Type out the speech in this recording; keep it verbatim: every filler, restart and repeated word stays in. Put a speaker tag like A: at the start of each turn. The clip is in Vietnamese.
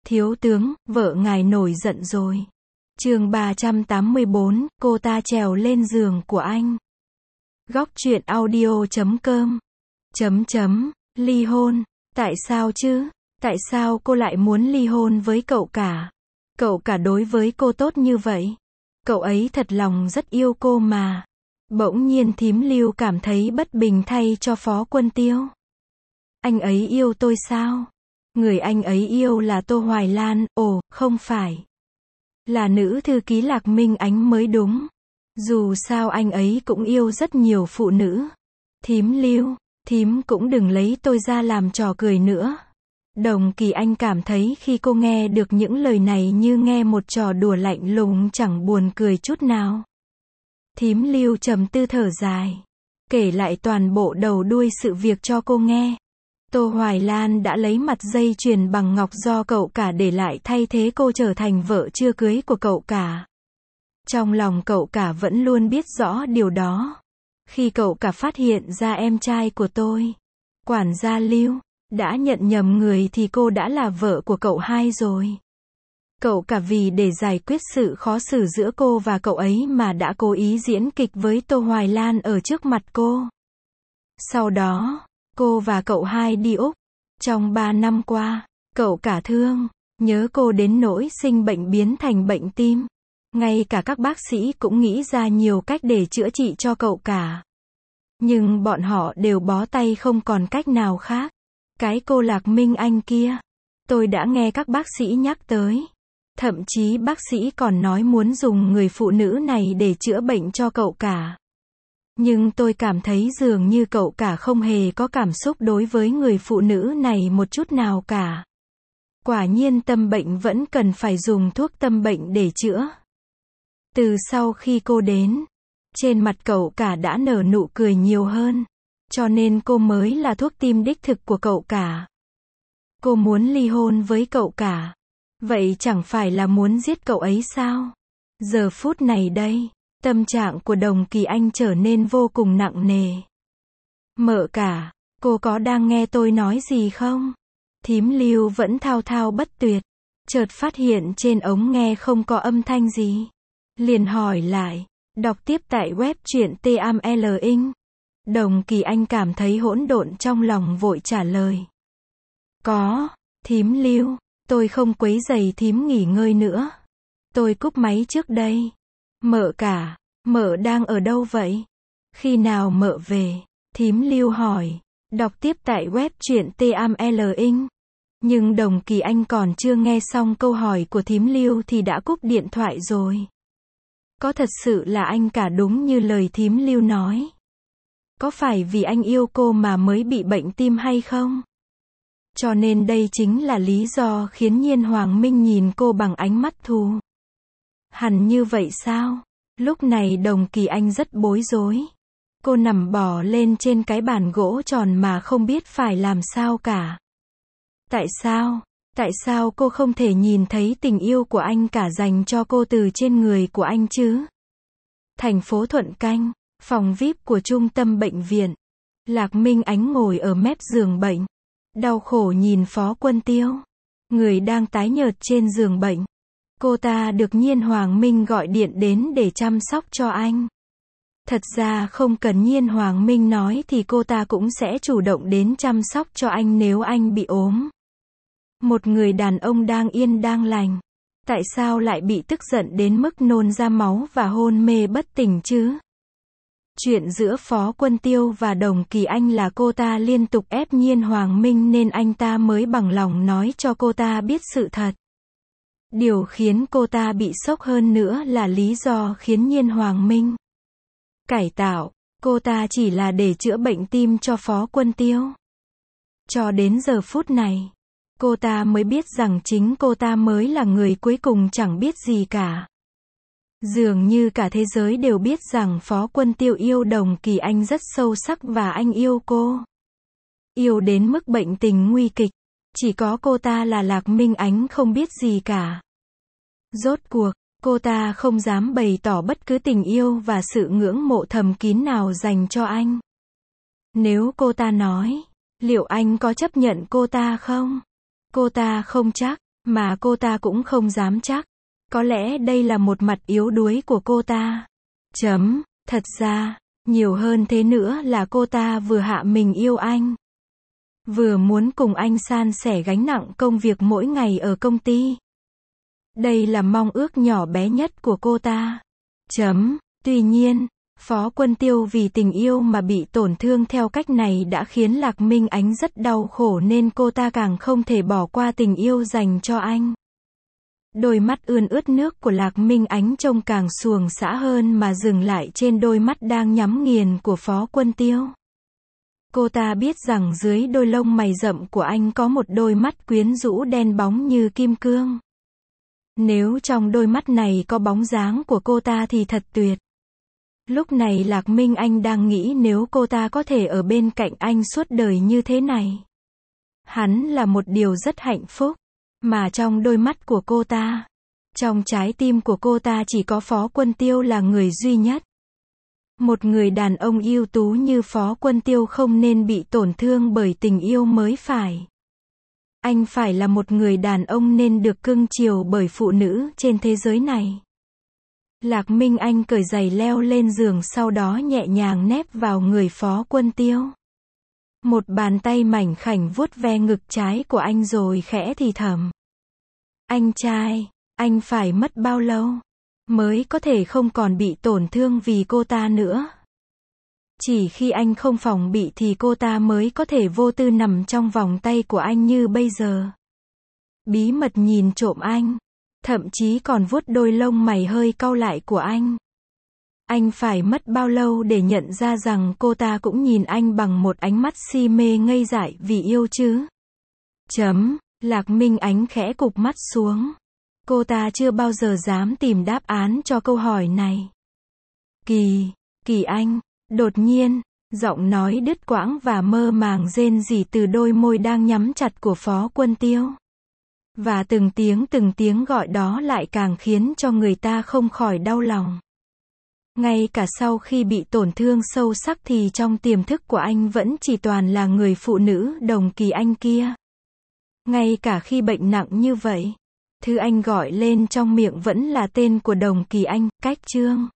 A: Thiếu tướng, vợ ngài nổi giận rồi. Chương ba trăm tám mươi bốn, cô ta trèo lên giường của anh. Góc truyện audio chấm com. Chấm chấm, ly hôn. Tại sao chứ? Tại sao cô lại muốn ly hôn với cậu cả? Cậu cả đối với cô tốt như vậy. Cậu ấy thật lòng rất yêu cô mà. Bỗng nhiên thím Lưu cảm thấy bất bình thay cho Phó Quân Tiêu. Anh ấy yêu tôi sao? Người anh ấy yêu là Tô Hoài Lan, ồ, không phải. Là nữ thư ký Lạc Minh Ánh mới đúng. Dù sao anh ấy cũng yêu rất nhiều phụ nữ. Thím Lưu, thím cũng đừng lấy tôi ra làm trò cười nữa. Đồng Kỳ Anh cảm thấy khi cô nghe được những lời này như nghe một trò đùa lạnh lùng chẳng buồn cười chút nào. Thím Lưu trầm tư thở dài, kể lại toàn bộ đầu đuôi sự việc cho cô nghe. Tô Hoài Lan đã lấy mặt dây chuyền bằng ngọc do cậu cả để lại thay thế cô trở thành vợ chưa cưới của cậu cả. Trong lòng cậu cả vẫn luôn biết rõ điều đó. Khi cậu cả phát hiện ra em trai của tôi, quản gia Lưu, đã nhận nhầm người thì cô đã là vợ của cậu hai rồi. Cậu cả vì để giải quyết sự khó xử giữa cô và cậu ấy mà đã cố ý diễn kịch với Tô Hoài Lan ở trước mặt cô. Sau đó, cô và cậu hai đi Úc. Trong ba năm qua, cậu cả thương, nhớ cô đến nỗi sinh bệnh biến thành bệnh tim. Ngay cả các bác sĩ cũng nghĩ ra nhiều cách để chữa trị cho cậu cả. Nhưng bọn họ đều bó tay không còn cách nào khác. Cái cô Lạc Minh Anh kia, tôi đã nghe các bác sĩ nhắc tới. Thậm chí bác sĩ còn nói muốn dùng người phụ nữ này để chữa bệnh cho cậu cả. Nhưng tôi cảm thấy dường như cậu cả không hề có cảm xúc đối với người phụ nữ này một chút nào cả. Quả nhiên tâm bệnh vẫn cần phải dùng thuốc tâm bệnh để chữa. Từ sau khi cô đến, trên mặt cậu cả đã nở nụ cười nhiều hơn. Cho nên cô mới là thuốc tim đích thực của cậu cả. Cô muốn ly hôn với cậu cả. Vậy chẳng phải là muốn giết cậu ấy sao? Giờ phút này đây, tâm trạng của Đồng Kỳ Anh trở nên vô cùng nặng nề. Mợ cả, cô có đang nghe tôi nói gì không? Thím Lưu vẫn thao thao bất tuyệt. Chợt phát hiện trên ống nghe không có âm thanh gì. Liền hỏi lại, đọc tiếp tại web truyện T A M L Inc. Đồng Kỳ Anh cảm thấy hỗn độn trong lòng vội trả lời. Có, thím Lưu, tôi không quấy rầy thím nghỉ ngơi nữa. Tôi cúp máy trước đây. Mợ cả, mợ đang ở đâu vậy? Khi nào mợ về? Thím Lưu hỏi, đọc tiếp tại web truyện T A M L Inc. Nhưng Đồng Kỳ Anh còn chưa nghe xong câu hỏi của thím Lưu thì đã cúp điện thoại rồi. Có thật sự là anh cả đúng như lời thím Lưu nói? Có phải vì anh yêu cô mà mới bị bệnh tim hay không? Cho nên đây chính là lý do khiến Nhiên Hoàng Minh nhìn cô bằng ánh mắt thù. Hẳn như vậy sao? Lúc này Đồng Kỳ Anh rất bối rối. Cô nằm bò lên trên cái bàn gỗ tròn mà không biết phải làm sao cả. Tại sao? Tại sao cô không thể nhìn thấy tình yêu của anh cả dành cho cô từ trên người của anh chứ? Thành phố Thuận Canh, phòng vi ai pi của trung tâm bệnh viện. Lạc Minh Ánh ngồi ở mép giường bệnh. Đau khổ nhìn Phó Quân Tiêu. Người đang tái nhợt trên giường bệnh. Cô ta được Nhiên Hoàng Minh gọi điện đến để chăm sóc cho anh. Thật ra không cần Nhiên Hoàng Minh nói thì cô ta cũng sẽ chủ động đến chăm sóc cho anh nếu anh bị ốm. Một người đàn ông đang yên đang lành. Tại sao lại bị tức giận đến mức nôn ra máu và hôn mê bất tỉnh chứ? Chuyện giữa Phó Quân Tiêu và Đồng Kỳ Anh là cô ta liên tục ép Nhiên Hoàng Minh nên anh ta mới bằng lòng nói cho cô ta biết sự thật. Điều khiến cô ta bị sốc hơn nữa là lý do khiến Nhiên Hoàng Minh cải tạo cô ta chỉ là để chữa bệnh tim cho Phó Quân Tiêu. Cho đến giờ phút này, cô ta mới biết rằng chính cô ta mới là người cuối cùng chẳng biết gì cả. Dường như cả thế giới đều biết rằng Phó Quân Tiêu yêu Đồng Kỳ Anh rất sâu sắc và anh yêu cô. Yêu đến mức bệnh tình nguy kịch. Chỉ có cô ta là Lạc Minh Ánh không biết gì cả. Rốt cuộc, cô ta không dám bày tỏ bất cứ tình yêu và sự ngưỡng mộ thầm kín nào dành cho anh. Nếu cô ta nói, liệu anh có chấp nhận cô ta không? Cô ta không chắc. Mà cô ta cũng không dám chắc. Có lẽ đây là một mặt yếu đuối của cô ta. Chấm, thật ra, nhiều hơn thế nữa là cô ta vừa hạ mình yêu anh. Vừa muốn cùng anh san sẻ gánh nặng công việc mỗi ngày ở công ty. Đây là mong ước nhỏ bé nhất của cô ta. Chấm, tuy nhiên, Phó Quân Tiêu vì tình yêu mà bị tổn thương theo cách này đã khiến Lạc Minh Ánh rất đau khổ nên cô ta càng không thể bỏ qua tình yêu dành cho anh. Đôi mắt ươn ướt nước của Lạc Minh Ánh trông càng xuồng xã hơn mà dừng lại trên đôi mắt đang nhắm nghiền của Phó Quân Tiêu. Cô ta biết rằng dưới đôi lông mày rậm của anh có một đôi mắt quyến rũ đen bóng như kim cương. Nếu trong đôi mắt này có bóng dáng của cô ta thì thật tuyệt. Lúc này Lạc Minh Anh đang nghĩ nếu cô ta có thể ở bên cạnh anh suốt đời như thế này. Hắn là một điều rất hạnh phúc. Mà trong đôi mắt của cô ta, trong trái tim của cô ta chỉ có Phó Quân Tiêu là người duy nhất. Một người đàn ông ưu tú như Phó Quân Tiêu không nên bị tổn thương bởi tình yêu mới phải. Anh phải là một người đàn ông nên được cưng chiều bởi phụ nữ trên thế giới này. Lạc Minh Anh cởi giày leo lên giường sau đó nhẹ nhàng nép vào người Phó Quân Tiêu. Một bàn tay mảnh khảnh vuốt ve ngực trái của anh rồi khẽ thì thầm. Anh trai, anh phải mất bao lâu mới có thể không còn bị tổn thương vì cô ta nữa. Chỉ khi anh không phòng bị thì cô ta mới có thể vô tư nằm trong vòng tay của anh như bây giờ. Bí mật nhìn trộm anh. Thậm chí còn vuốt đôi lông mày hơi cau lại của anh. Anh phải mất bao lâu để nhận ra rằng cô ta cũng nhìn anh bằng một ánh mắt si mê ngây dại vì yêu chứ? Chấm, Lạc Minh Ánh khẽ cụp mắt xuống. Cô ta chưa bao giờ dám tìm đáp án cho câu hỏi này. Kỳ, Kỳ anh, đột nhiên, giọng nói đứt quãng và mơ màng rên rỉ từ đôi môi đang nhắm chặt của Phó Quân Tiêu. Và từng tiếng từng tiếng gọi đó lại càng khiến cho người ta không khỏi đau lòng. Ngay cả sau khi bị tổn thương sâu sắc thì trong tiềm thức của anh vẫn chỉ toàn là người phụ nữ Đồng Kỳ Anh kia. Ngay cả khi bệnh nặng như vậy, thứ anh gọi lên trong miệng vẫn là tên của Đồng Kỳ Anh, Cách Trương.